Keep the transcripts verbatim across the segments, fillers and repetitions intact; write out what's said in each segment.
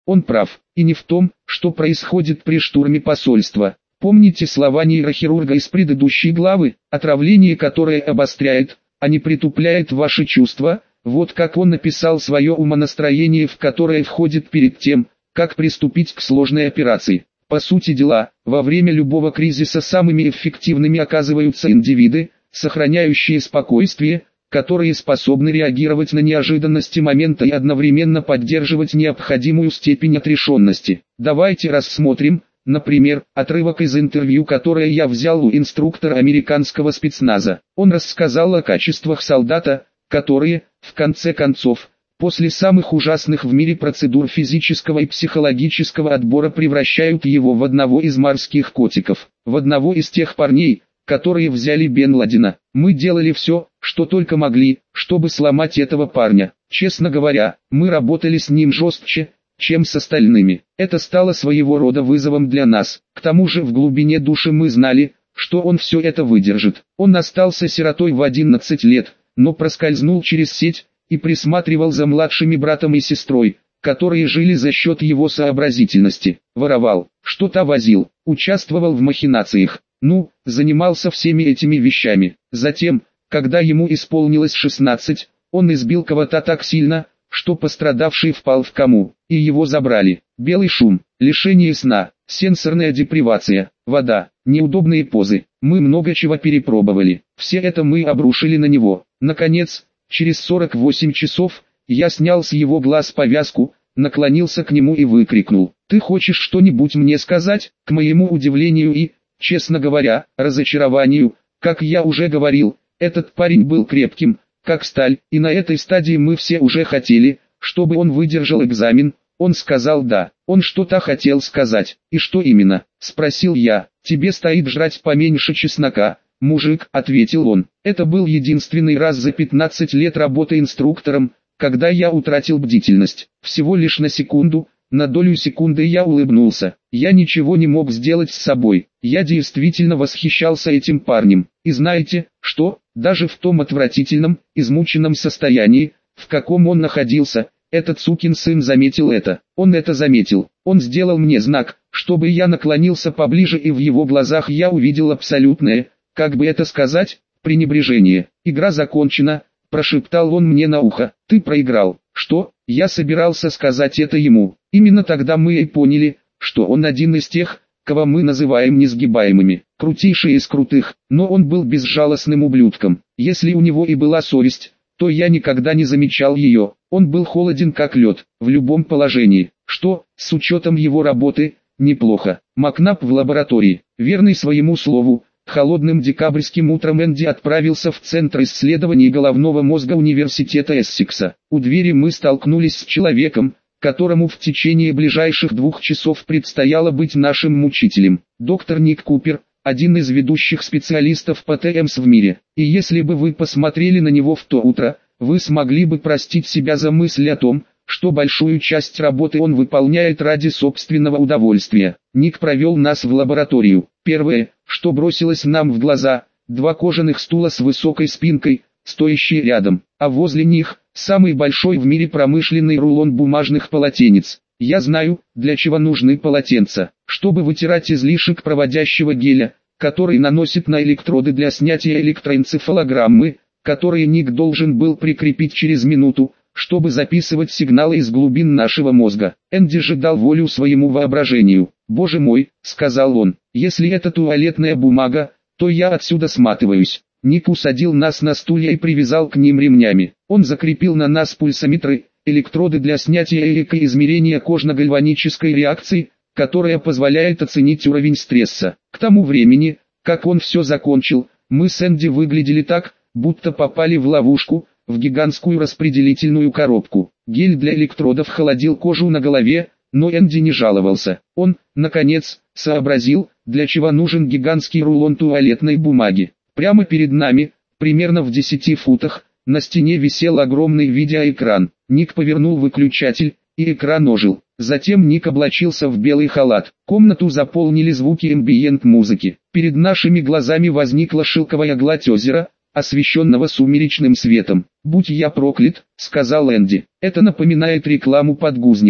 Он прав, и не в том, что происходит при штурме посольства. Помните слова нейрохирурга из предыдущей главы, отравление, которое обостряет, а не притупляет ваши чувства? Вот как он написал свое умонастроение, в которое входит перед тем, как приступить к сложной операции. По сути дела, во время любого кризиса самыми эффективными оказываются индивиды, сохраняющие спокойствие, которые способны реагировать на неожиданности момента и одновременно поддерживать необходимую степень отрешенности. Давайте рассмотрим, например, отрывок из интервью, которое я взял у инструктора американского спецназа. Он рассказал о качествах солдата, которые, в конце концов, после самых ужасных в мире процедур физического и психологического отбора превращают его в одного из морских котиков, в одного из тех парней, которые взяли Бен Ладена. Мы делали все, что только могли, чтобы сломать этого парня. Честно говоря, мы работали с ним жестче, чем с остальными. Это стало своего рода вызовом для нас. К тому же в глубине души мы знали, что он все это выдержит. Он остался сиротой в одиннадцать лет, но проскользнул через сеть и присматривал за младшими братом и сестрой, которые жили за счет его сообразительности. Воровал, что-то возил, участвовал в махинациях. Ну, занимался всеми этими вещами. Затем, когда ему исполнилось шестнадцать, он избил кого-то так сильно, что пострадавший впал в кому, и его забрали. Белый шум, лишение сна, сенсорная депривация, вода, неудобные позы. Мы много чего перепробовали. Все это мы обрушили на него. Наконец, через сорок восемь часов, я снял с его глаз повязку, наклонился к нему и выкрикнул: «Ты хочешь что-нибудь мне сказать?» К моему удивлению и, честно говоря, разочарованию, как я уже говорил, этот парень был крепким, как сталь, и на этой стадии мы все уже хотели, чтобы он выдержал экзамен. Он сказал да, он что-то хотел сказать. «И что именно?» – спросил я. «Тебе стоит жрать поменьше чеснока, мужик», – ответил он. Это был единственный раз за пятнадцать лет работы инструктором, когда я утратил бдительность. Всего лишь на секунду, на долю секунды я улыбнулся. Я ничего не мог сделать с собой. Я действительно восхищался этим парнем. И знаете, что? Даже в том отвратительном, измученном состоянии, в каком он находился, этот сукин сын заметил это. Он это заметил. Он сделал мне знак, чтобы я наклонился поближе, и в его глазах я увидел абсолютное, как бы это сказать, пренебрежение. «Игра закончена», – прошептал он мне на ухо. «Ты проиграл». Что? Я собирался сказать это ему. Именно тогда мы и поняли, что он один из тех, кого мы называем несгибаемыми, крутейший из крутых, но он был безжалостным ублюдком. Если у него и была совесть, то я никогда не замечал ее. Он был холоден как лед, в любом положении, что, с учетом его работы, неплохо. Макнаб в лаборатории, верный своему слову, холодным декабрьским утром Энди отправился в Центр исследований головного мозга Университета Эссекса. У двери мы столкнулись с человеком, которому в течение ближайших двух часов предстояло быть нашим мучителем. Доктор Ник Купер, один из ведущих специалистов по ТЭМС в мире. И если бы вы посмотрели на него в то утро, вы смогли бы простить себя за мысль о том, что большую часть работы он выполняет ради собственного удовольствия. Ник провел нас в лабораторию. Первое, что бросилось нам в глаза, два кожаных стула с высокой спинкой, стоящие рядом, а возле них самый большой в мире промышленный рулон бумажных полотенец. Я знаю, для чего нужны полотенца, чтобы вытирать излишек проводящего геля, который наносит на электроды для снятия электроэнцефалограммы, которые Ник должен был прикрепить через минуту, чтобы записывать сигналы из глубин нашего мозга. Энди же дал волю своему воображению. «Боже мой», — сказал он, — «если это туалетная бумага, то я отсюда сматываюсь». Ник усадил нас на стулья и привязал к ним ремнями. Он закрепил на нас пульсометры, электроды для снятия и измерения кожно-гальванической реакции, которая позволяет оценить уровень стресса. К тому времени, как он все закончил, мы с Энди выглядели так, будто попали в ловушку, в гигантскую распределительную коробку. Гель для электродов холодил кожу на голове, но Энди не жаловался. Он, наконец, сообразил, для чего нужен гигантский рулон туалетной бумаги. Прямо перед нами, примерно в десяти футах, на стене висел огромный видеоэкран. Ник повернул выключатель, и экран ожил. Затем Ник облачился в белый халат. Комнату заполнили звуки эмбиент-музыки. Перед нашими глазами возникла шелковая гладь озера, освещенного сумеречным светом. «Будь я проклят», — сказал Энди. «Это напоминает рекламу подгузников».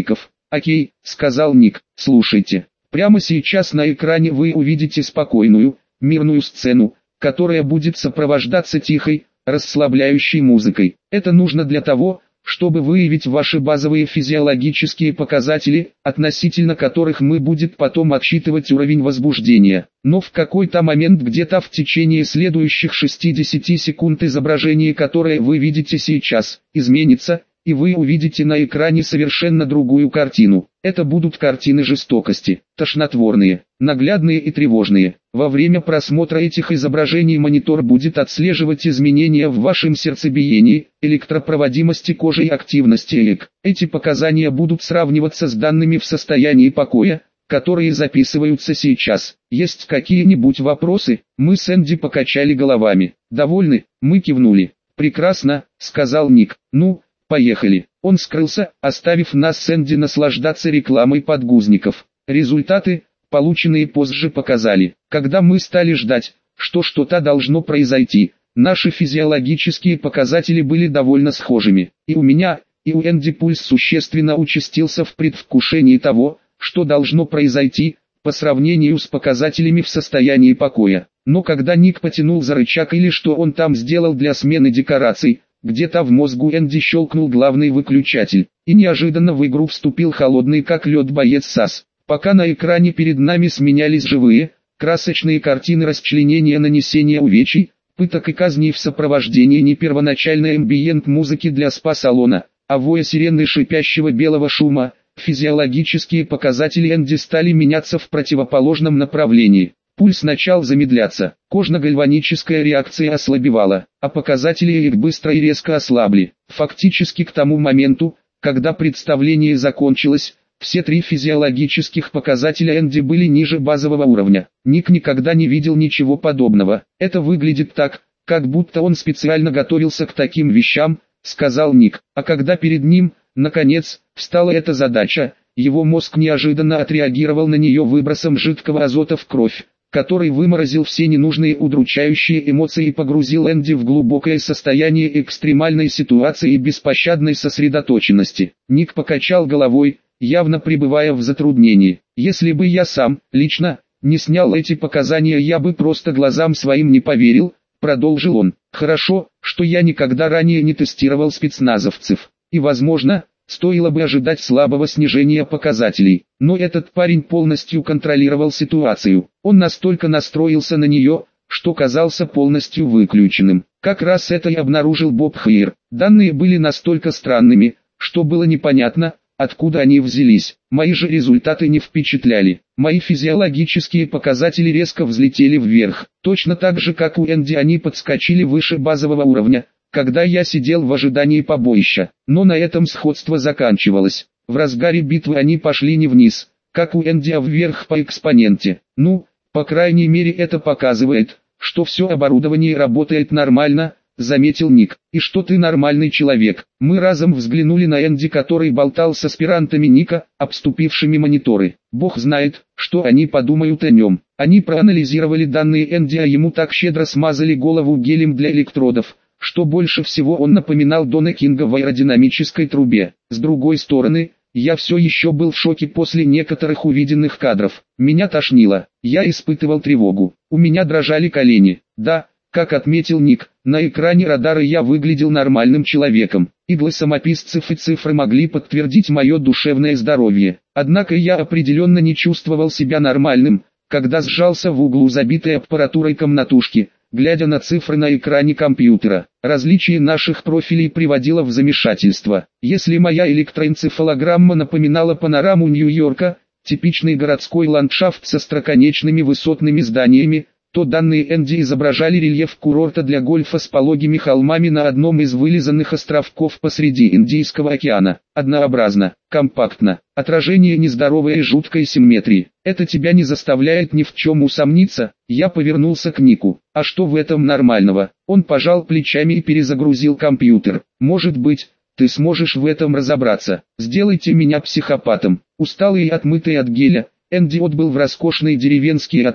«Окей», — сказал Ник, — «слушайте. Прямо сейчас на экране вы увидите спокойную, мирную сцену, которая будет сопровождаться тихой, расслабляющей музыкой. Это нужно для того, чтобы выявить ваши базовые физиологические показатели, относительно которых мы будет потом отсчитывать уровень возбуждения. Но в какой-то момент где-то в течение следующих шестидесяти секунд изображение, которое вы видите сейчас, изменится, и вы увидите на экране совершенно другую картину. Это будут картины жестокости, тошнотворные, наглядные и тревожные. Во время просмотра этих изображений монитор будет отслеживать изменения в вашем сердцебиении, электропроводимости кожи и активности ЭЭГ. Эти показания будут сравниваться с данными в состоянии покоя, которые записываются сейчас. Есть какие-нибудь вопросы? Мы с Энди покачали головами. Довольны? Мы кивнули. Прекрасно, сказал Ник. Ну, поехали. Он скрылся, оставив нас с Энди наслаждаться рекламой подгузников. Результаты, полученные позже, показали. Когда мы стали ждать, что что-то должно произойти, наши физиологические показатели были довольно схожими. И у меня, и у Энди пульс существенно участился в предвкушении того, что должно произойти, по сравнению с показателями в состоянии покоя. Но когда Ник потянул за рычаг или что он там сделал для смены декораций, где-то в мозгу Энди щелкнул главный выключатель, и неожиданно в игру вступил холодный как лед боец САС. Пока на экране перед нами сменялись живые, красочные картины расчленения, нанесения увечий, пыток и казней в сопровождении не первоначальной эмбиент музыки для спа-салона, а воя сирены шипящего белого шума, физиологические показатели Энди стали меняться в противоположном направлении. Пульс начал замедляться, кожно-гальваническая реакция ослабевала, а показатели их быстро и резко ослабли. Фактически к тому моменту, когда представление закончилось, все три физиологических показателя Энди были ниже базового уровня. Ник никогда не видел ничего подобного. Это выглядит так, как будто он специально готовился к таким вещам, сказал Ник. А когда перед ним, наконец, встала эта задача, его мозг неожиданно отреагировал на нее выбросом жидкого азота в кровь, который выморозил все ненужные удручающие эмоции и погрузил Энди в глубокое состояние экстремальной ситуации и беспощадной сосредоточенности. Ник покачал головой, явно пребывая в затруднении. «Если бы я сам, лично, не снял эти показания, я бы просто глазам своим не поверил», продолжил он. «Хорошо, что я никогда ранее не тестировал спецназовцев, и возможно, стоило бы ожидать слабого снижения показателей, но этот парень полностью контролировал ситуацию. Он настолько настроился на нее, что казался полностью выключенным. Как раз это и обнаружил Боб Хейр. Данные были настолько странными, что было непонятно, откуда они взялись. Мои же результаты не впечатляли. Мои физиологические показатели резко взлетели вверх. Точно так же, как у Энди, они подскочили выше базового уровня, когда я сидел в ожидании побоища. Но на этом сходство заканчивалось. В разгаре битвы они пошли не вниз, как у Энди, а вверх по экспоненте. Ну, по крайней мере, это показывает, что все оборудование работает нормально, заметил Ник. И что ты нормальный человек. Мы разом взглянули на Энди, который болтал с аспирантами Ника, обступившими мониторы. Бог знает, что они подумают о нем. Они проанализировали данные Энди, а ему так щедро смазали голову гелем для электродов, что больше всего он напоминал Дона Кинга в аэродинамической трубе. С другой стороны, я все еще был в шоке после некоторых увиденных кадров. Меня тошнило, я испытывал тревогу, у меня дрожали колени. Да, как отметил Ник, на экране радара я выглядел нормальным человеком. Иглы самописцев и цифры могли подтвердить мое душевное здоровье. Однако я определенно не чувствовал себя нормальным, когда сжался в углу забитой аппаратурой комнатушки, глядя на цифры на экране компьютера. Различие наших профилей приводило в замешательство. Если моя электроэнцефалограмма напоминала панораму Нью-Йорка, типичный городской ландшафт со остроконечными высотными зданиями, то данные Энди изображали рельеф курорта для гольфа с пологими холмами на одном из вылизанных островков посреди Индийского океана. Однообразно, компактно, отражение нездоровой и жуткой симметрии. Это тебя не заставляет ни в чем усомниться? Я повернулся к Нику. А что в этом нормального? Он пожал плечами и перезагрузил компьютер. Может быть, ты сможешь в этом разобраться. Сделайте меня психопатом. Усталый и отмытый от геля, Энди отбыл в роскошный деревенский отель,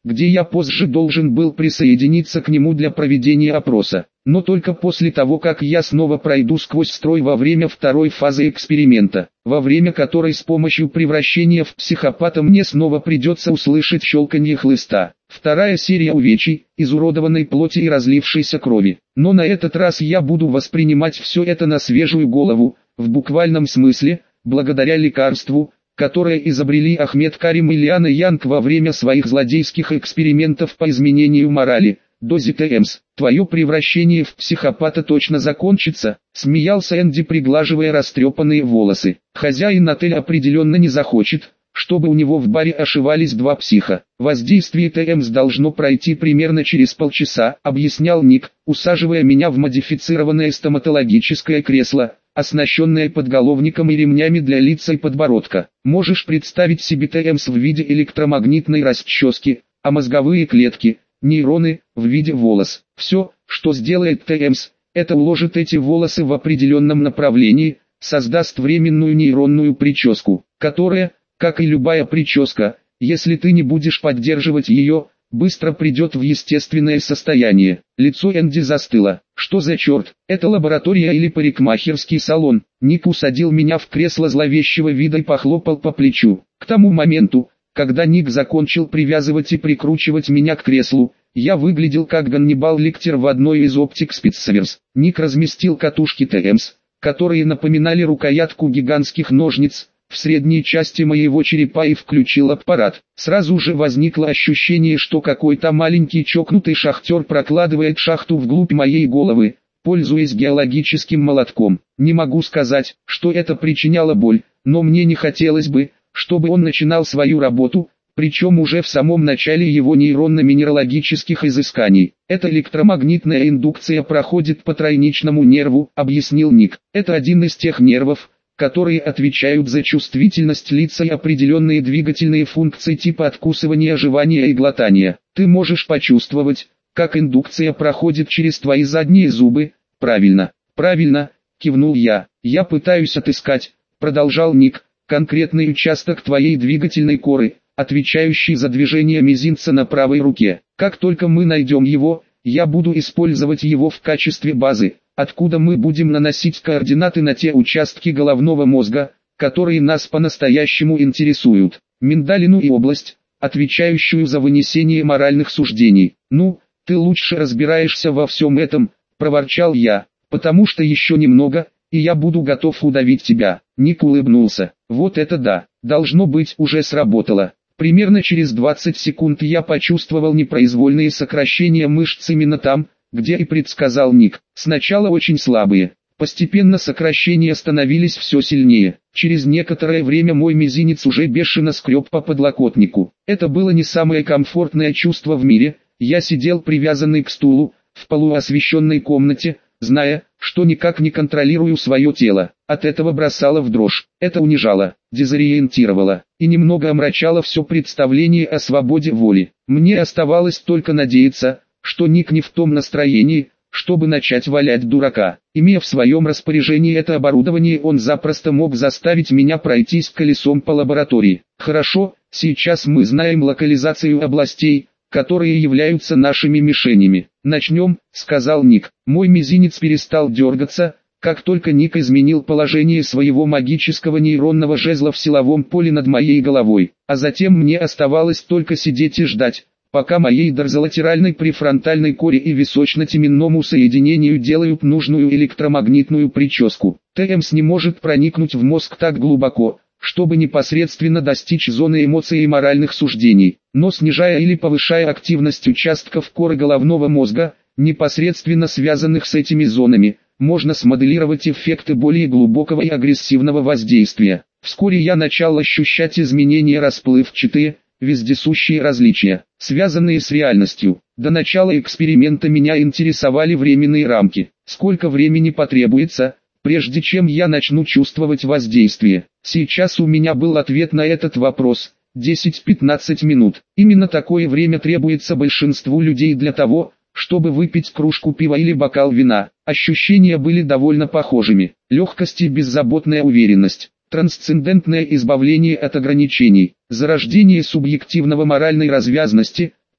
где я позже должен был присоединиться к нему для проведения опроса. Но только после того, как я снова пройду сквозь строй во время второй фазы эксперимента, во время которой с помощью превращения в психопата мне снова придется услышать щелканье хлыста. Вторая серия увечий, изуродованной плоти и разлившейся крови. Но на этот раз я буду воспринимать все это на свежую голову, в буквальном смысле, благодаря лекарству, которое изобрели Ахмед Карим и Лиана Янг во время своих злодейских экспериментов по изменению морали. Дози ТМС, твое превращение в психопата точно закончится, смеялся Энди, приглаживая растрепанные волосы. Хозяин отеля определенно не захочет, чтобы у него в баре ошивались два психа. Воздействие ТМС должно пройти примерно через полчаса, объяснял Ник, усаживая меня в модифицированное стоматологическое кресло, оснащенное подголовником и ремнями для лица и подбородка. Можешь представить себе ТМС в виде электромагнитной расчески, а мозговые клетки – нейроны, в виде волос. Все, что сделает ТМС, это уложит эти волосы в определенном направлении, создаст временную нейронную прическу, которая, как и любая прическа, если ты не будешь поддерживать ее, быстро придет в естественное состояние. Лицо Энди застыло. Что за черт? Это лаборатория или парикмахерский салон? Ник усадил меня в кресло зловещего вида и похлопал по плечу. К тому моменту, когда Ник закончил привязывать и прикручивать меня к креслу, я выглядел как Ганнибал Лектер в одной из оптик Спитсаверс. Ник разместил катушки ТМС, которые напоминали рукоятку гигантских ножниц, в средней части моего черепа и включил аппарат. Сразу же возникло ощущение, что какой-то маленький чокнутый шахтер прокладывает шахту вглубь моей головы, пользуясь геологическим молотком. Не могу сказать, что это причиняло боль, но мне не хотелось бы, чтобы он начинал свою работу, причем уже в самом начале его нейронно-минералогических изысканий. Эта электромагнитная индукция проходит по тройничному нерву, объяснил Ник. Это один из тех нервов, которые отвечают за чувствительность лица и определенные двигательные функции типа откусывания, жевания и глотания. Ты можешь почувствовать, как индукция проходит через твои задние зубы. Правильно, правильно, кивнул я. Я пытаюсь отыскать, продолжал Ник, конкретный участок твоей двигательной коры, отвечающий за движение мизинца на правой руке. Как только мы найдем его, я буду использовать его в качестве базы, откуда мы будем наносить координаты на те участки головного мозга, которые нас по-настоящему интересуют. Миндалину и область, отвечающую за вынесение моральных суждений. Ну, ты лучше разбираешься во всем этом, проворчал я, потому что еще немного, и я буду готов удавить тебя. Ник улыбнулся. Вот это да, должно быть, уже сработало. Примерно через двадцать секунд я почувствовал непроизвольные сокращения мышц именно там, где и предсказал Ник. Сначала очень слабые, постепенно сокращения становились все сильнее. Через некоторое время мой мизинец уже бешено скреб по подлокотнику. Это было не самое комфортное чувство в мире. Я сидел привязанный к стулу, в полуосвещенной комнате, зная, что никак не контролирую свое тело. От этого бросало в дрожь. Это унижало, дезориентировало и немного омрачало все представление о свободе воли. Мне оставалось только надеяться, что Ник не в том настроении, чтобы начать валять дурака. Имея в своем распоряжении это оборудование, он запросто мог заставить меня пройтись колесом по лаборатории. Хорошо, сейчас мы знаем локализацию областей, которые являются нашими мишенями. Начнем, сказал Ник. Мой мизинец перестал дергаться, как только Ник изменил положение своего магического нейронного жезла в силовом поле над моей головой. А затем мне оставалось только сидеть и ждать, пока моей дорзолатеральной префронтальной коре и височно-теменному соединению делают нужную электромагнитную прическу. ТМС не может проникнуть в мозг так глубоко, чтобы непосредственно достичь зоны эмоций и моральных суждений, но снижая или повышая активность участков коры головного мозга, непосредственно связанных с этими зонами, можно смоделировать эффекты более глубокого и агрессивного воздействия. Вскоре я начал ощущать изменения расплывчатые, вездесущие различия, связанные с реальностью. До начала эксперимента меня интересовали временные рамки. Сколько времени потребуется, прежде чем я начну чувствовать воздействие? Сейчас у меня был ответ на этот вопрос. десять-пятнадцать минут. Именно такое время требуется большинству людей для того, чтобы выпить кружку пива или бокал вина. Ощущения были довольно похожими. Легкость и беззаботная уверенность. Трансцендентное избавление от ограничений. Зарождение субъективного моральной развязности,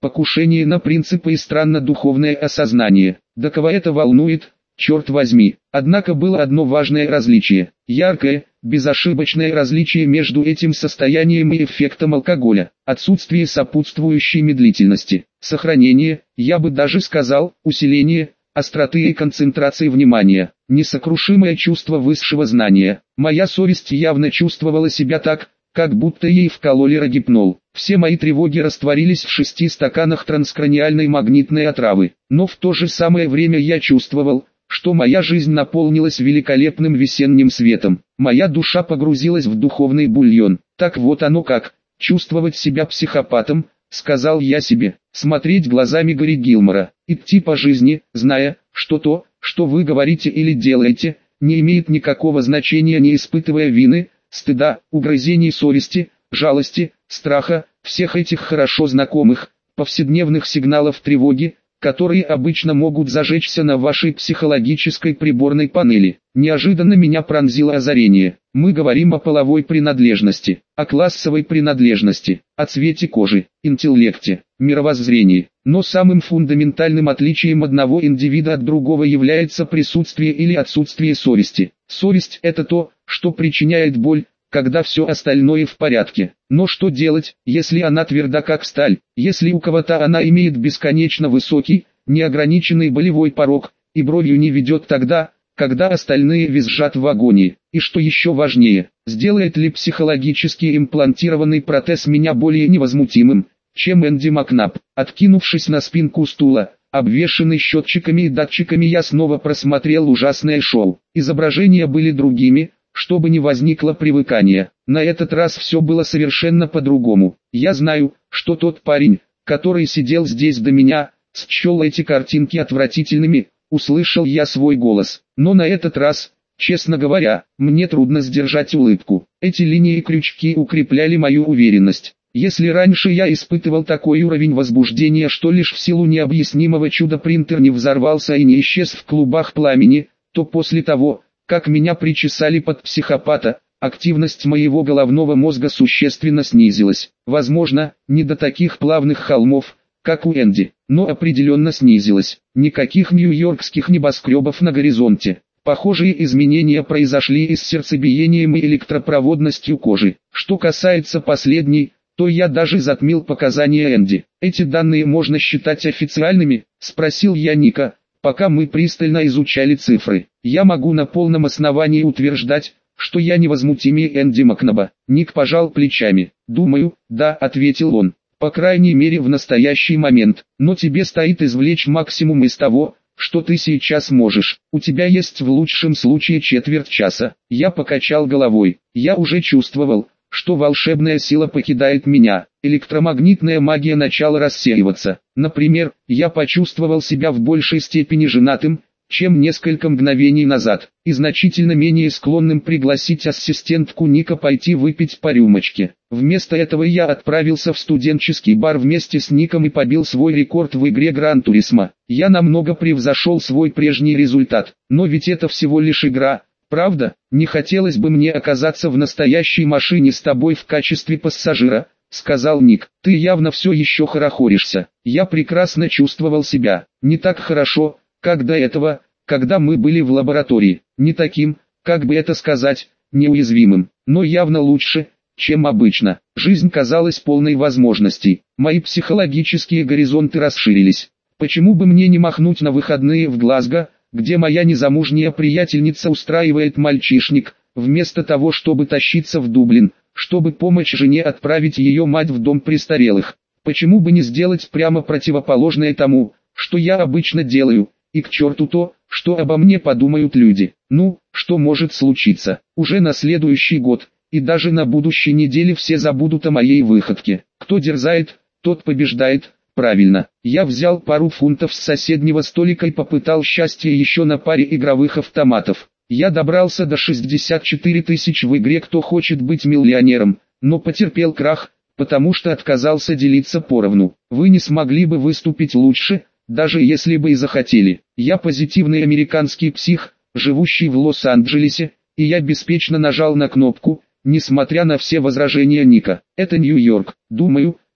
покушение на принципы и странно духовное осознание. Да кого это волнует, черт возьми. Однако было одно важное различие, яркое, безошибочное различие между этим состоянием и эффектом алкоголя. Отсутствие сопутствующей медлительности, сохранение, я бы даже сказал, усиление, остроты и концентрации внимания, несокрушимое чувство высшего знания. Моя совесть явно чувствовала себя так, как будто ей вкололи рогипнол. Все мои тревоги растворились в шести стаканах транскраниальной магнитной отравы. Но в то же самое время я чувствовал, что моя жизнь наполнилась великолепным весенним светом. Моя душа погрузилась в духовный бульон. Так вот оно как, чувствовать себя психопатом, сказал я себе, смотреть глазами Гарри Гилмора, идти по жизни, зная, что то, что вы говорите или делаете, не имеет никакого значения, не испытывая вины, стыда, угрызений совести, жалости, страха, всех этих хорошо знакомых, повседневных сигналов тревоги, которые обычно могут зажечься на вашей психологической приборной панели. Неожиданно меня пронзило озарение. Мы говорим о половой принадлежности, о классовой принадлежности, о цвете кожи, интеллекте, мировоззрении. Но самым фундаментальным отличием одного индивида от другого является присутствие или отсутствие совести. Совесть – это то, что причиняет боль, когда все остальное в порядке. Но что делать, если она тверда как сталь, если у кого-то она имеет бесконечно высокий, неограниченный болевой порог, и бровью не ведет тогда, когда остальные визжат в агонии? И что еще важнее, сделает ли психологически имплантированный протез меня более невозмутимым, чем Энди Макнаб? Откинувшись на спинку стула, обвешанный счетчиками и датчиками, я снова просмотрел ужасное шоу. Изображения были другими, чтобы не возникло привыкания. На этот раз все было совершенно по-другому. Я знаю, что тот парень, который сидел здесь до меня, счел эти картинки отвратительными, услышал я свой голос. Но на этот раз, честно говоря, мне трудно сдержать улыбку. Эти линии и крючки укрепляли мою уверенность. Если раньше я испытывал такой уровень возбуждения, что лишь в силу необъяснимого чуда принтер не взорвался и не исчез в клубах пламени, то после того, как меня причесали под психопата, активность моего головного мозга существенно снизилась. Возможно, не до таких плавных холмов, как у Энди, но определенно снизилась. Никаких нью-йоркских небоскребов на горизонте. Похожие изменения произошли и с сердцебиением и электропроводностью кожи. Что касается последней, то я даже затмил показания Энди. «Эти данные можно считать официальными?» – спросил я Ника, пока мы пристально изучали цифры. «Я могу на полном основании утверждать, что я невозмутимее Энди Макнаба». Ник пожал плечами. «Думаю, да», — ответил он. «По крайней мере в настоящий момент. Но тебе стоит извлечь максимум из того, что ты сейчас можешь. У тебя есть в лучшем случае четверть часа». Я покачал головой. Я уже чувствовал, что волшебная сила покидает меня. Электромагнитная магия начала рассеиваться. Например, я почувствовал себя в большей степени женатым, чем несколько мгновений назад, и значительно менее склонным пригласить ассистентку Ника пойти выпить по рюмочке. Вместо этого я отправился в студенческий бар вместе с Ником и побил свой рекорд в игре Гран Турисмо. Я намного превзошел свой прежний результат, но ведь это всего лишь игра, правда? Не хотелось бы мне оказаться в настоящей машине с тобой в качестве пассажира, сказал Ник. Ты явно все еще хорохоришься. Я прекрасно чувствовал себя, не так хорошо, как до этого, когда мы были в лаборатории, не таким, как бы это сказать, неуязвимым, но явно лучше, чем обычно. Жизнь казалась полной возможностей, мои психологические горизонты расширились. Почему бы мне не махнуть на выходные в Глазго, где моя незамужняя приятельница устраивает мальчишник, вместо того, чтобы тащиться в Дублин, чтобы помочь жене отправить ее мать в дом престарелых? Почему бы не сделать прямо противоположное тому, что я обычно делаю? И к черту то, что обо мне подумают люди. Ну, что может случиться? Уже на следующий год, и даже на будущей неделе все забудут о моей выходке. Кто дерзает, тот побеждает. Правильно. Я взял пару фунтов с соседнего столика и попытал счастье еще на паре игровых автоматов. Я добрался до шестьдесят четыре тысячи в игре «Кто хочет быть миллионером», но потерпел крах, потому что отказался делиться поровну. Вы не смогли бы выступить лучше, даже если бы и захотели. Я позитивный американский псих, живущий в Лос-Анджелесе, и я беспечно нажал на кнопку, несмотря на все возражения Ника. Это Нью-Йорк. Думаю,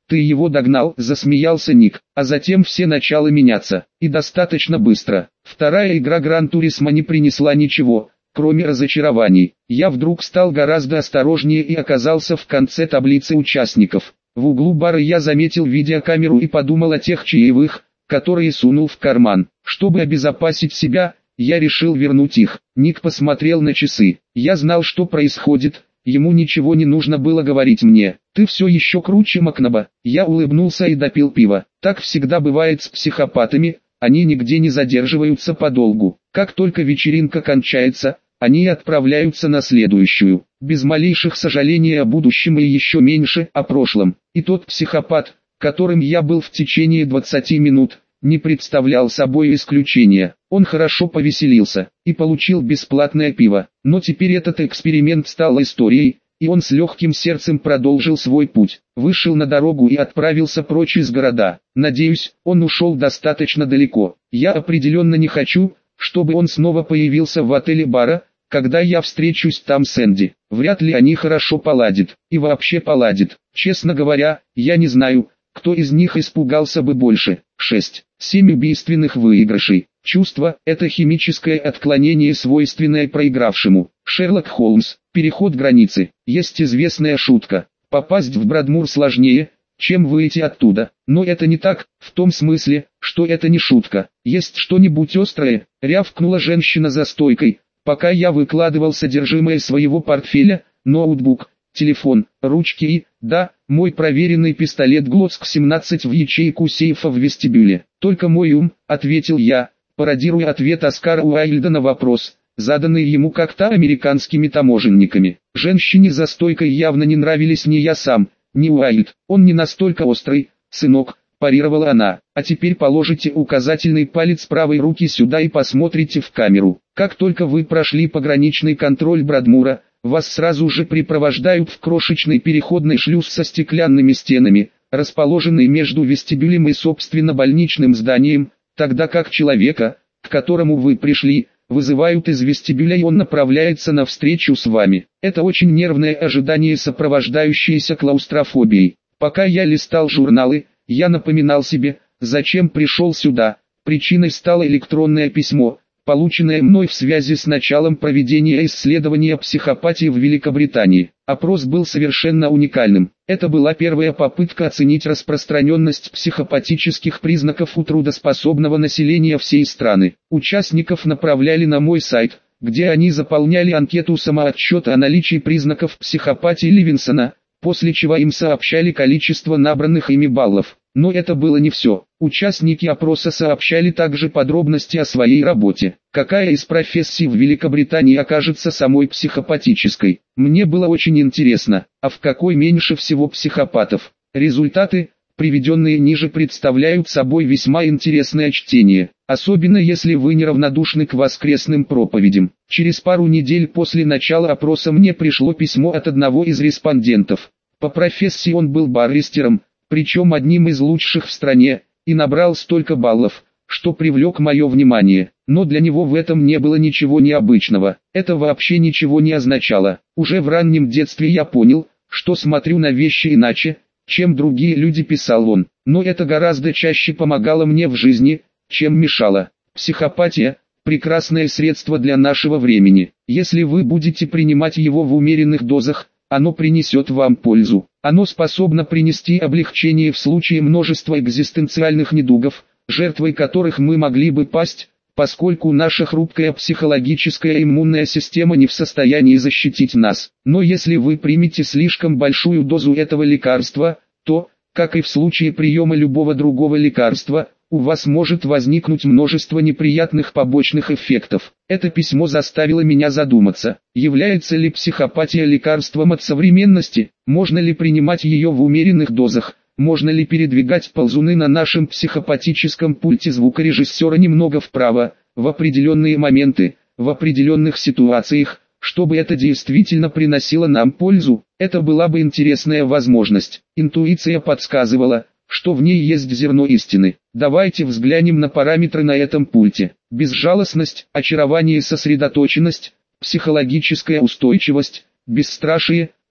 Ты его догнал, засмеялся Ник, а затем все начало меняться, и достаточно быстро. Вторая игра Гран-Турисмо не принесла ничего, кроме разочарований. Я вдруг стал гораздо осторожнее и оказался в конце таблицы участников. В углу бара я заметил видеокамеру и подумал о тех чаевых, которые сунул в карман. Чтобы обезопасить себя, я решил вернуть их. Ник посмотрел на часы. Я знал, что происходит. Ему ничего не нужно было говорить мне. «Ты все еще круче Макнаба». Я улыбнулся и допил пиво. Так всегда бывает с психопатами, они нигде не задерживаются подолгу. Как только вечеринка кончается, они отправляются на следующую, без малейших сожалений о будущем и еще меньше о прошлом. И тот психопат, которым я был в течение двадцати минут, не представлял собой исключения. Он хорошо повеселился и получил бесплатное пиво. Но теперь этот эксперимент стал историей, и он с легким сердцем продолжил свой путь. Вышел на дорогу и отправился прочь из города. Надеюсь, он ушел достаточно далеко. Я определенно не хочу, чтобы он снова появился в отеле бара, когда я встречусь там с Энди. Вряд ли они хорошо поладят, и вообще поладят. Честно говоря, я не знаю, кто из них испугался бы больше. шесть. семь убийственных выигрышей. Чувство – это химическое отклонение, свойственное проигравшему. Шерлок Холмс. Переход границы. Есть известная шутка. Попасть в Брадмур сложнее, чем выйти оттуда. Но это не так, в том смысле, что это не шутка. Есть что-нибудь острое, рявкнула женщина за стойкой, пока я выкладывал содержимое своего портфеля, ноутбук, телефон, ручки и, да, мой проверенный пистолет Глок семнадцать в ячейку сейфа в вестибюле. Только мой ум, ответил я, пародируя ответ Оскара Уайльда на вопрос, заданный ему как-то американскими таможенниками. Женщине за стойкой явно не нравились ни я сам, ни Уайльд. Он не настолько острый, сынок, парировала она. А теперь положите указательный палец правой руки сюда и посмотрите в камеру. Как только вы прошли пограничный контроль Брадмура, вас сразу же припровождают в крошечный переходный шлюз со стеклянными стенами, расположенный между вестибюлем и собственно больничным зданием, тогда как человека, к которому вы пришли, вызывают из вестибюля и он направляется на встречу с вами. Это очень нервное ожидание, сопровождающееся клаустрофобией. Пока я листал журналы, я напоминал себе, зачем пришел сюда. Причиной стало электронное письмо, полученное мной в связи с началом проведения исследования психопатии в Великобритании. Опрос был совершенно уникальным. Это была первая попытка оценить распространенность психопатических признаков у трудоспособного населения всей страны. Участников направляли на мой сайт, где они заполняли анкету самоотчета о наличии признаков психопатии Ливинсона, после чего им сообщали количество набранных ими баллов. Но это было не все. Участники опроса сообщали также подробности о своей работе. Какая из профессий в Великобритании окажется самой психопатической? Мне было очень интересно, а в какой меньше всего психопатов? Результаты, приведенные ниже, представляют собой весьма интересное чтение, особенно если вы неравнодушны к воскресным проповедям. Через пару недель после начала опроса мне пришло письмо от одного из респондентов. По профессии он был баристером, причем одним из лучших в стране, и набрал столько баллов, что привлек мое внимание. Но для него в этом не было ничего необычного, это вообще ничего не означало. Уже в раннем детстве я понял, что смотрю на вещи иначе, чем другие люди, писал он. Но это гораздо чаще помогало мне в жизни, чем мешало. Психопатия – прекрасное средство для нашего времени. Если вы будете принимать его в умеренных дозах, оно принесет вам пользу. Оно способно принести облегчение в случае множества экзистенциальных недугов, жертвой которых мы могли бы пасть, поскольку наша хрупкая психологическая иммунная система не в состоянии защитить нас. Но если вы примете слишком большую дозу этого лекарства, то, как и в случае приема любого другого лекарства, у вас может возникнуть множество неприятных побочных эффектов. Это письмо заставило меня задуматься, является ли психопатия лекарством от современности, можно ли принимать ее в умеренных дозах, можно ли передвигать ползуны на нашем психопатическом пульте звукорежиссера немного вправо, в определенные моменты, в определенных ситуациях, чтобы это действительно приносило нам пользу. Это была бы интересная возможность. Интуиция подсказывала, что в ней есть зерно истины. Давайте взглянем на параметры на этом пульте. Безжалостность, очарование и сосредоточенность, психологическая устойчивость, бесстрашие,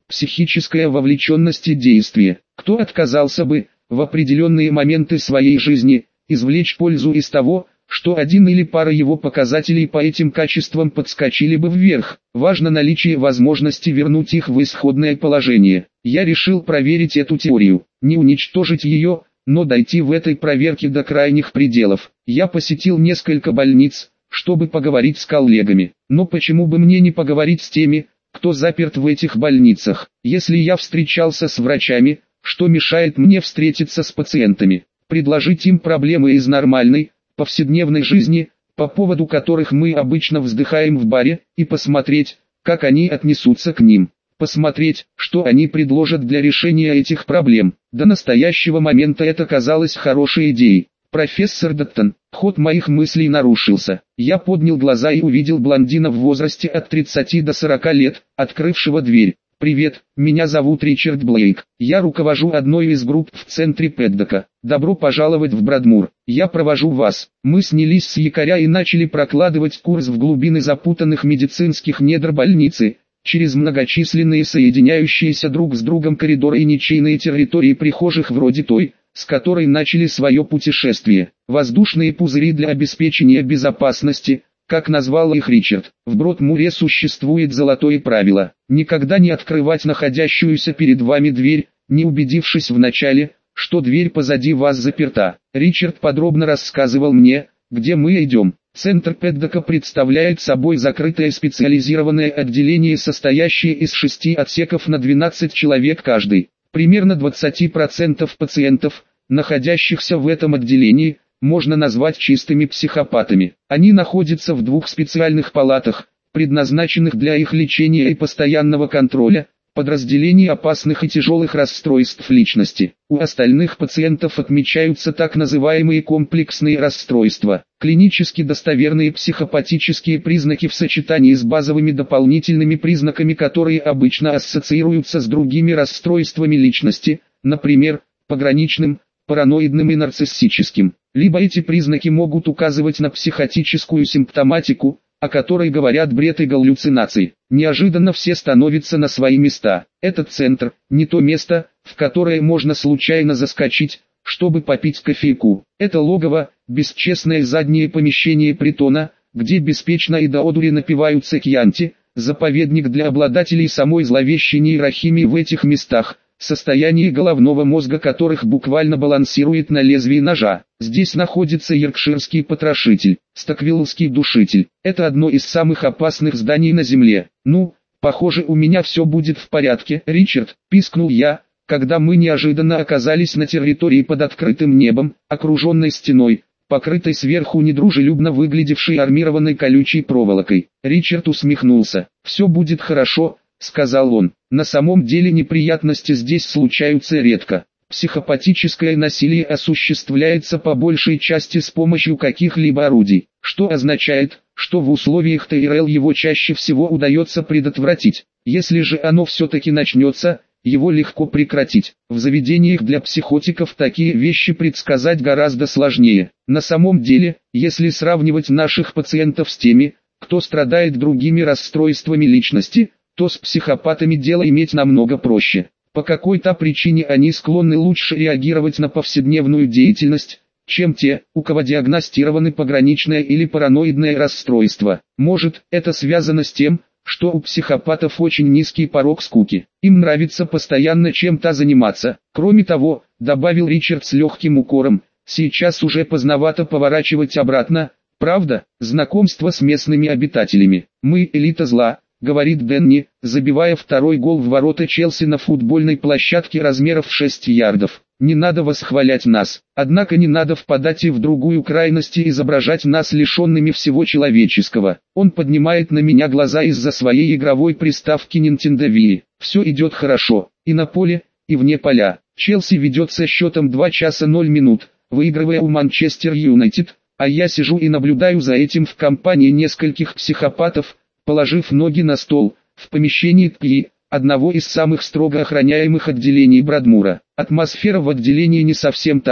психическая вовлеченность и действие. Кто отказался бы, в определенные моменты своей жизни, извлечь пользу из того, что один или пара его показателей по этим качествам подскочили бы вверх? Важно наличие возможности вернуть их в исходное положение. Я решил проверить эту теорию, не уничтожить ее, но дойти в этой проверке до крайних пределов. Я посетил несколько больниц, чтобы поговорить с коллегами. Но почему бы мне не поговорить с теми, кто заперт в этих больницах? Если я встречался с врачами, что мешает мне встретиться с пациентами? Предложить им проблемы из нормальной, повседневной жизни, по поводу которых мы обычно вздыхаем в баре, и посмотреть, как они отнесутся к ним. Посмотреть, что они предложат для решения этих проблем. До настоящего момента это казалось хорошей идеей. Профессор Доттон, ход моих мыслей нарушился. Я поднял глаза и увидел блондина в возрасте от тридцати до сорока лет, открывшего дверь. «Привет, меня зовут Ричард Блейк. Я руковожу одной из групп в центре Пэддока. Добро пожаловать в Брадмур. Я провожу вас». Мы снялись с якоря и начали прокладывать курс в глубины запутанных медицинских недр больницы, через многочисленные соединяющиеся друг с другом коридоры и ничейные территории прихожих вроде той, с которой начали свое путешествие. Воздушные пузыри для обеспечения безопасности, как назвал их Ричард. В Брадмуре существует золотое правило: никогда не открывать находящуюся перед вами дверь, не убедившись вначале, что дверь позади вас заперта. Ричард подробно рассказывал мне, где мы идем. Центр Пэддока представляет собой закрытое специализированное отделение, состоящее из шести отсеков на двенадцать человек каждый. Примерно двадцать процентов пациентов, находящихся в этом отделении, можно назвать чистыми психопатами. Они находятся в двух специальных палатах, предназначенных для их лечения и постоянного контроля, подразделений опасных и тяжелых расстройств личности. У остальных пациентов отмечаются так называемые комплексные расстройства, клинически достоверные психопатические признаки в сочетании с базовыми дополнительными признаками, которые обычно ассоциируются с другими расстройствами личности, например, пограничным, параноидным и нарциссическим. Либо эти признаки могут указывать на психотическую симптоматику, о которой говорят бред и галлюцинации. Неожиданно все становятся на свои места. Этот центр – не то место, в которое можно случайно заскочить, чтобы попить кофейку. Это логово, бесчестное заднее помещение притона, где беспечно и до одури напиваются кьянти, заповедник для обладателей самой зловещей нейрохимии в этих местах, состояние головного мозга которых буквально балансирует на лезвии ножа. Здесь находится йоркширский потрошитель, стоквиллский душитель. Это одно из самых опасных зданий на земле. «Ну, похоже, у меня все будет в порядке, Ричард», — пискнул я, когда мы неожиданно оказались на территории под открытым небом, окруженной стеной, покрытой сверху недружелюбно выглядевшей армированной колючей проволокой. Ричард усмехнулся. «Все будет хорошо», — сказал он. «На самом деле неприятности здесь случаются редко. Психопатическое насилие осуществляется по большей части с помощью каких-либо орудий, что означает, что в условиях ТРЛ его чаще всего удается предотвратить. Если же оно все-таки начнется, его легко прекратить. В заведениях для психотиков такие вещи предсказать гораздо сложнее. На самом деле, если сравнивать наших пациентов с теми, кто страдает другими расстройствами личности, то с психопатами дело иметь намного проще. По какой-то причине они склонны лучше реагировать на повседневную деятельность, чем те, у кого диагностированы пограничное или параноидное расстройство. Может, это связано с тем, что у психопатов очень низкий порог скуки. Им нравится постоянно чем-то заниматься. Кроме того, добавил Ричард с легким укором, сейчас уже поздновато поворачивать обратно, правда? Знакомство с местными обитателями. Мы элита зла, говорит Дэнни, забивая второй гол в ворота Челси на футбольной площадке размеров в шесть ярдов. Не надо восхвалять нас, однако не надо впадать и в другую крайность и изображать нас лишенными всего человеческого. Он поднимает на меня глаза из-за своей игровой приставки Nintendo Wii. Все идет хорошо, и на поле, и вне поля. Челси ведет со счетом два часа ноль минут, выигрывая у Манчестер Юнайтед, а я сижу и наблюдаю за этим в компании нескольких психопатов, положив ноги на стол, в помещении ТКИ, одного из самых строго охраняемых отделений Брадмура. Атмосфера в отделении не совсем та,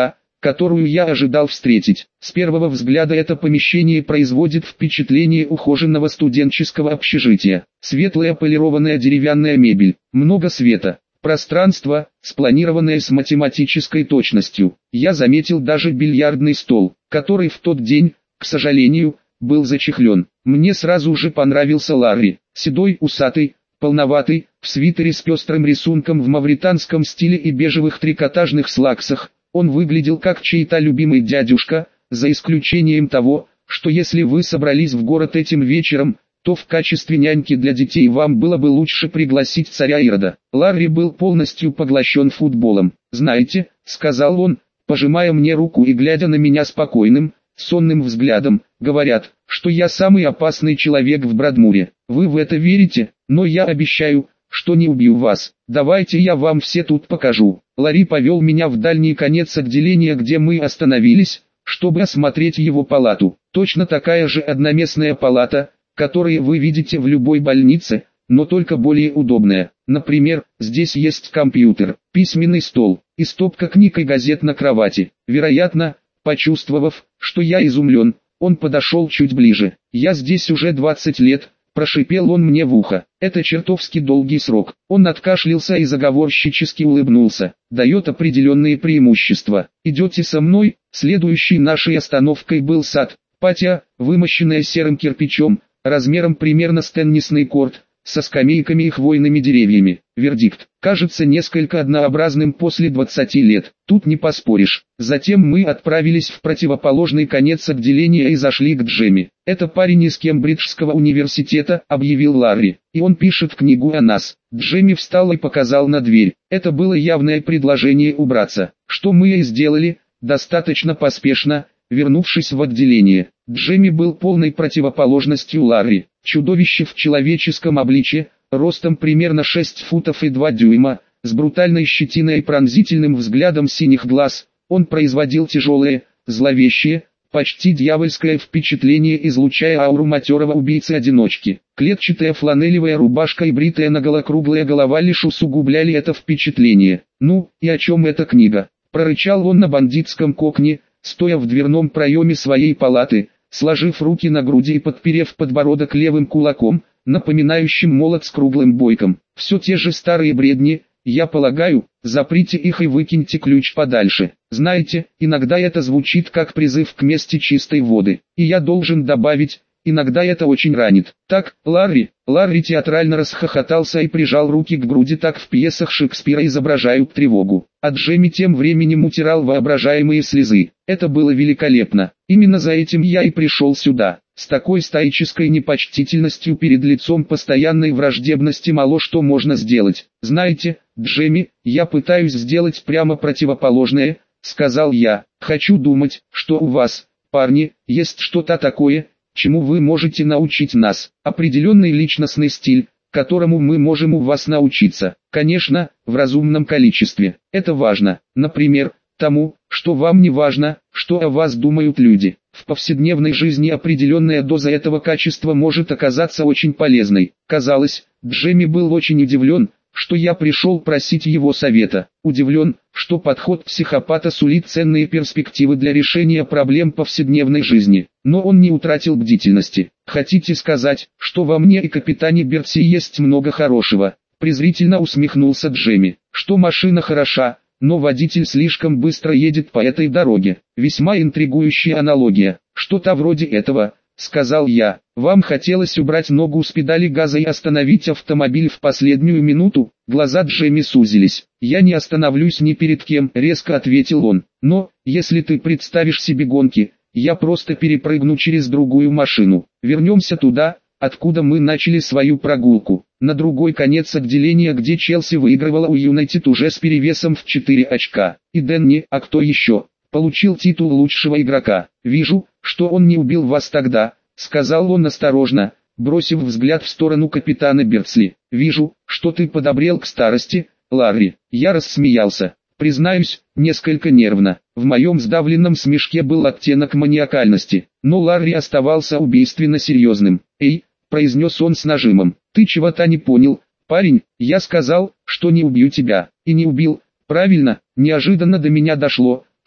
которую я ожидал встретить. С первого взгляда это помещение производит впечатление ухоженного студенческого общежития. Светлая полированная деревянная мебель, много света. Пространство, спланированное с математической точностью. Я заметил даже бильярдный стол, который в тот день, к сожалению, был зачехлен. Мне сразу же понравился Ларри, седой, усатый, полноватый, в свитере с пестрым рисунком в мавританском стиле и бежевых трикотажных слаксах. Он выглядел как чей-то любимый дядюшка, за исключением того, что если вы собрались в город этим вечером, то в качестве няньки для детей вам было бы лучше пригласить царя Ирода. Ларри был полностью поглощен футболом. «Знаете», — сказал он, пожимая мне руку и глядя на меня спокойным, сонным взглядом, «говорят, что я самый опасный человек в Брадмуре. Вы в это верите? Но я обещаю, что не убью вас. Давайте я вам все тут покажу». Ларри повел меня в дальний конец отделения, где мы остановились, чтобы осмотреть его палату. Точно такая же одноместная палата, которые вы видите в любой больнице, но только более удобная. Например, здесь есть компьютер, письменный стол и стопка книг и газет на кровати. Вероятно, почувствовав, что я изумлен, он подошел чуть ближе. «Я здесь уже двадцать лет», – прошипел он мне в ухо. «Это чертовски долгий срок». Он откашлялся и заговорщически улыбнулся. «Дает определенные преимущества. Идете со мной?» Следующей нашей остановкой был сад, патио, вымощенная серым кирпичом, размером примерно с теннисный корт, со скамейками и хвойными деревьями. Вердикт кажется несколько однообразным после двадцати лет, тут не поспоришь. Затем мы отправились в противоположный конец отделения и зашли к Джемми. «Это парень из Кембриджского университета», — объявил Ларри, — «и он пишет книгу о нас». Джемми встал и показал на дверь. Это было явное предложение убраться, что мы и сделали, достаточно поспешно, вернувшись в отделение. Джемми был полной противоположностью Ларри. Чудовище в человеческом обличье, ростом примерно шесть футов и два дюйма, с брутальной щетиной и пронзительным взглядом синих глаз, он производил тяжелое, зловещее, почти дьявольское впечатление, излучая ауру матерого убийцы-одиночки. Клетчатая фланелевая рубашка и бритая наголо круглая голова лишь усугубляли это впечатление. «Ну, и о чем эта книга?» – прорычал он на бандитском кокне, стоя в дверном проеме своей палаты, сложив руки на груди и подперев подбородок левым кулаком, напоминающим молот с круглым бойком. «Все те же старые бредни, я полагаю, заприте их и выкиньте ключ подальше. Знаете, иногда это звучит как призыв к мести чистой воды. И я должен добавить, иногда это очень ранит. Так, Ларри». Ларри театрально расхохотался и прижал руки к груди, так в пьесах Шекспира изображают тревогу. А Джемми тем временем утирал воображаемые слезы. Это было великолепно. Именно за этим я и пришел сюда. С такой стоической непочтительностью перед лицом постоянной враждебности мало что можно сделать. «Знаете, Джемми, я пытаюсь сделать прямо противоположное», — сказал я. «Хочу думать, что у вас, парни, есть что-то такое, чему вы можете научить нас, определенный личностный стиль, которому мы можем у вас научиться. Конечно, в разумном количестве. Это важно. Например, тому, что вам не важно, что о вас думают люди. В повседневной жизни определенная доза этого качества может оказаться очень полезной». Казалось, Джемми был очень удивлен, что я пришел просить его совета. Удивлен, что подход психопата сулит ценные перспективы для решения проблем повседневной жизни. Но он не утратил бдительности. «Хотите сказать, что во мне и капитане Берси есть много хорошего?» Презрительно усмехнулся Джемми. «Что машина хороша, но водитель слишком быстро едет по этой дороге». Весьма интригующая аналогия. «Что-то вроде этого», — сказал я. «Вам хотелось убрать ногу с педали газа и остановить автомобиль в последнюю минуту?» Глаза Джемми сузились. «Я не остановлюсь ни перед кем», — резко ответил он. «Но, если ты представишь себе гонки, я просто перепрыгну через другую машину. Вернемся туда, откуда мы начали свою прогулку. На другой конец отделения, где Челси выигрывала у Юнайтед уже с перевесом в четыре очка. И Дэнни, а кто еще, получил титул лучшего игрока. Вижу, что он не убил вас тогда», — сказал он осторожно, бросив взгляд в сторону капитана Берсли. «Вижу, что ты подобрел к старости, Ларри». Я рассмеялся. Признаюсь, несколько нервно. В моем сдавленном смешке был оттенок маниакальности, но Ларри оставался убийственно серьезным. «Эй», — произнес он с нажимом, — «ты чего-то не понял, парень, я сказал, что не убью тебя, и не убил, правильно?» Неожиданно до меня дошло,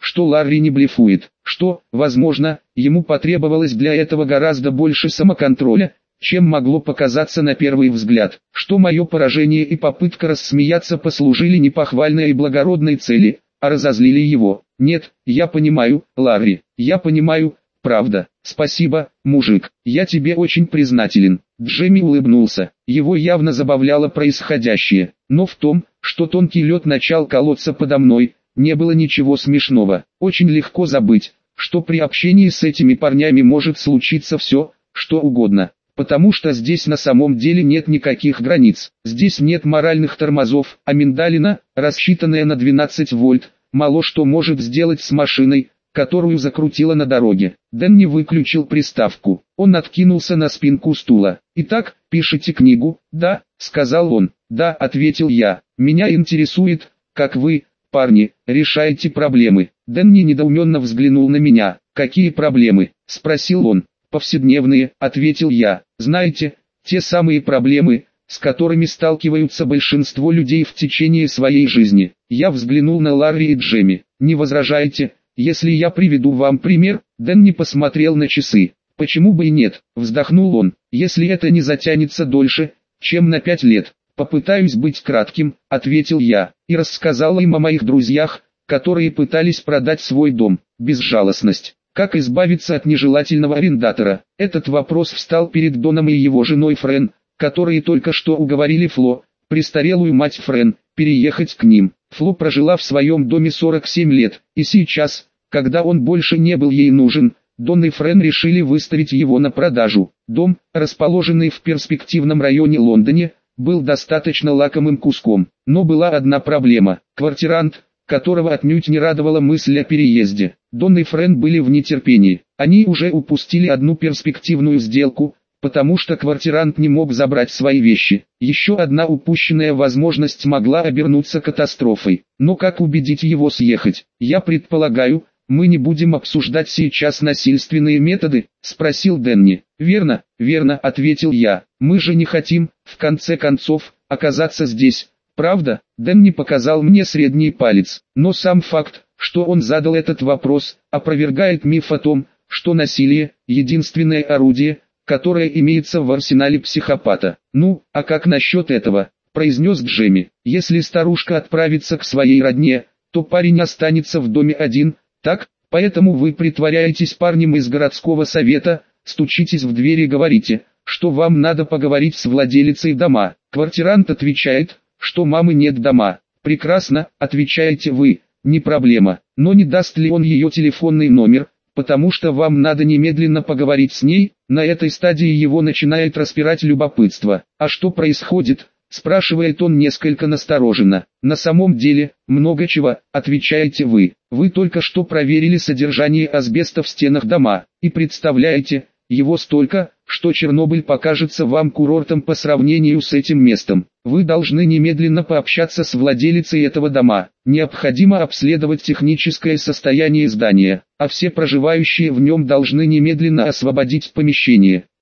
что Ларри не блефует, что, возможно, ему потребовалось для этого гораздо больше самоконтроля, чем могло показаться на первый взгляд, что мое поражение и попытка рассмеяться послужили не похвальной и благородной цели, а разозлили его. Нет, я понимаю, Ларри, я понимаю, правда. Спасибо, мужик, я тебе очень признателен. Джемми улыбнулся, его явно забавляло происходящее, но в том, что тонкий лед начал колоться подо мной, не было ничего смешного. Очень легко забыть, что при общении с этими парнями может случиться все, что угодно. Потому что здесь на самом деле нет никаких границ. Здесь нет моральных тормозов, а миндалина, рассчитанная на двенадцать вольт, мало что может сделать с машиной, которую закрутило на дороге. Дэнни выключил приставку. Он откинулся на спинку стула. «Итак, пишите книгу?» «Да», — сказал он. «Да», — ответил я. «Меня интересует, как вы, парни, решаете проблемы». Дэнни недоуменно взглянул на меня. «Какие проблемы?» — спросил он. «Повседневные», — ответил я. «Знаете, те самые проблемы, с которыми сталкиваются большинство людей в течение своей жизни». Я взглянул на Ларри и Джемми. «Не возражаете, если я приведу вам пример?» Дэнни посмотрел на часы. «Почему бы и нет?» — вздохнул он. «Если это не затянется дольше, чем на пять лет». «Попытаюсь быть кратким», — ответил я, и рассказал им о моих друзьях, которые пытались продать свой дом. Безжалостность. Как избавиться от нежелательного арендатора? Этот вопрос встал перед Доном и его женой Френ, которые только что уговорили Фло, престарелую мать Френ, переехать к ним. Фло прожила в своем доме сорок семь лет, и сейчас, когда он больше не был ей нужен, Дон и Френ решили выставить его на продажу. Дом, расположенный в перспективном районе Лондоне, был достаточно лакомым куском, но была одна проблема. Квартирант, которого отнюдь не радовала мысль о переезде. Дон и Френ были в нетерпении. Они уже упустили одну перспективную сделку, потому что квартирант не мог забрать свои вещи. Еще одна упущенная возможность могла обернуться катастрофой. Но как убедить его съехать? «Я предполагаю, мы не будем обсуждать сейчас насильственные методы?» — спросил Дэнни. «Верно, верно», — ответил я. «Мы же не хотим, в конце концов, оказаться здесь». «Правда?» — Дэнни показал мне средний палец. Но сам факт, что он задал этот вопрос, опровергает миф о том, что насилие — единственное орудие, которое имеется в арсенале психопата. «Ну, а как насчет этого?» — произнес Джемми. «Если старушка отправится к своей родне, то парень останется в доме один, так? Поэтому вы притворяетесь парнем из городского совета, стучитесь в дверь и говорите, что вам надо поговорить с владелицей дома. Квартирант отвечает, что мамы нет дома. Прекрасно, отвечаете вы, не проблема. Но не даст ли он ее телефонный номер, потому что вам надо немедленно поговорить с ней?» На этой стадии его начинает распирать любопытство. «А что происходит?» — спрашивает он несколько настороженно. «На самом деле, много чего», — отвечаете вы. «Вы только что проверили содержание асбеста в стенах дома, и представляете, его столько, что Чернобыль покажется вам курортом по сравнению с этим местом. Вы должны немедленно пообщаться с владелицей этого дома. Необходимо обследовать техническое состояние здания, а все проживающие в нем должны немедленно освободить помещение.